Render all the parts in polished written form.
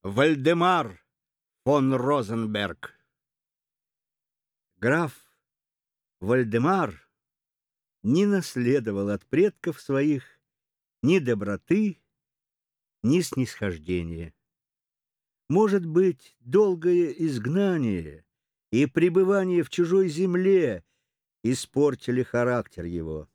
Вальдемар фон Розенберг. Граф Вальдемар не наследовал от предков своих ни доброты, ни снисхождения. Может быть, долгое изгнание и пребывание в чужой земле испортили характер его.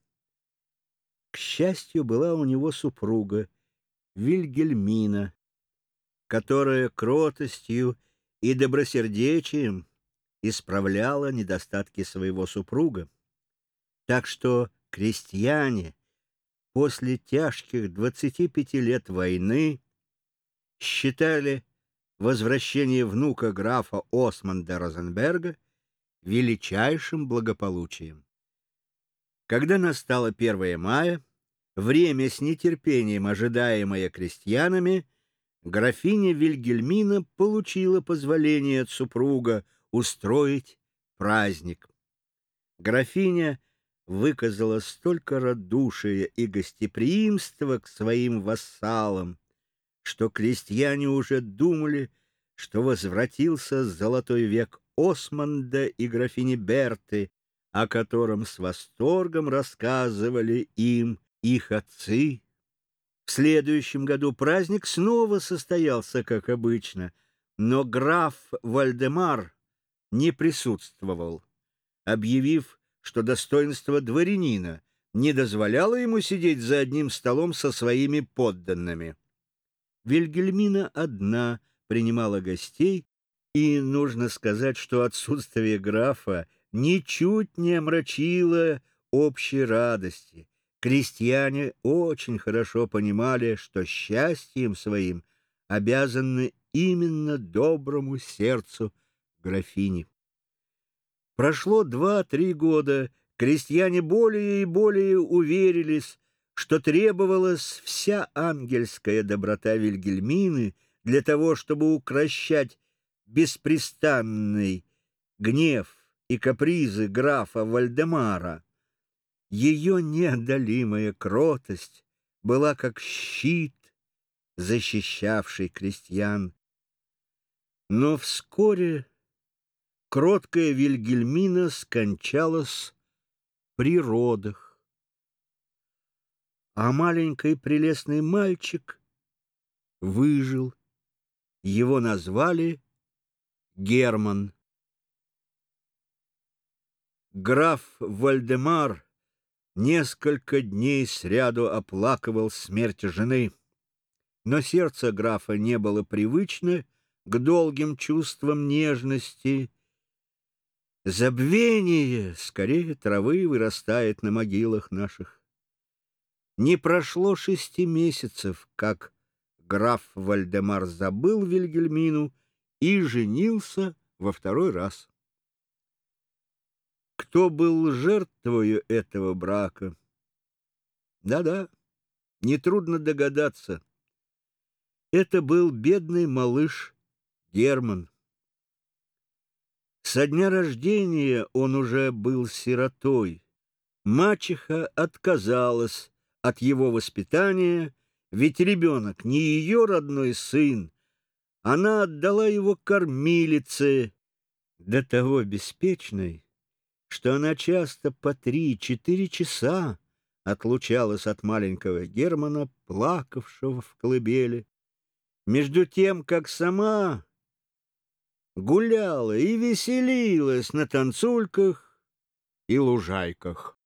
К счастью, была у него супруга Вильгельмина, которая кротостью и добросердечием исправляла недостатки своего супруга. Так что крестьяне после тяжких 25 лет войны считали возвращение внука графа Осмонда Розенберга величайшим благополучием. Когда настало 1 мая, время с нетерпением ожидаемое крестьянами, графиня Вильгельмина получила позволение от супруга устроить праздник. Графиня выказала столько радушия и гостеприимства к своим вассалам, что крестьяне уже думали, что возвратился золотой век Осмонда и графини Берты, о котором с восторгом рассказывали им их отцы. В следующем году праздник снова состоялся, как обычно, но граф Вальдемар не присутствовал, объявив, что достоинство дворянина не дозволяло ему сидеть за одним столом со своими подданными. Вильгельмина одна принимала гостей, и нужно сказать, что отсутствие графа ничуть не омрачило общей радости. Крестьяне очень хорошо понимали, что счастьем своим обязаны именно доброму сердцу графини. Прошло 2-3 года, крестьяне более и более уверились, что требовалась вся ангельская доброта Вильгельмины для того, чтобы укрощать беспрестанный гнев и капризы графа Вальдемара. Ее неодолимая кротость была как щит, защищавший крестьян. Но вскоре кроткая Вильгельмина скончалась при родах, а маленький прелестный мальчик выжил. Его назвали Герман. Граф Вальдемар несколько дней сряду оплакивал смерть жены, но сердце графа не было привычно к долгим чувствам нежности. Забвение скорее травы вырастает на могилах наших. Не прошло 6 месяцев, как граф Вальдемар забыл Вильгельмину и женился во 2-й раз. Кто был жертвою этого брака? Да-да, нетрудно догадаться. Это был бедный малыш Герман. Со дня рождения он уже был сиротой. Мачеха отказалась от его воспитания, ведь ребенок не ее родной сын. Она отдала его кормилице, до того беспечной, что она часто по 3-4 часа отлучалась от маленького Германа, плакавшего в колыбели, между тем, как сама гуляла и веселилась на танцульках и лужайках.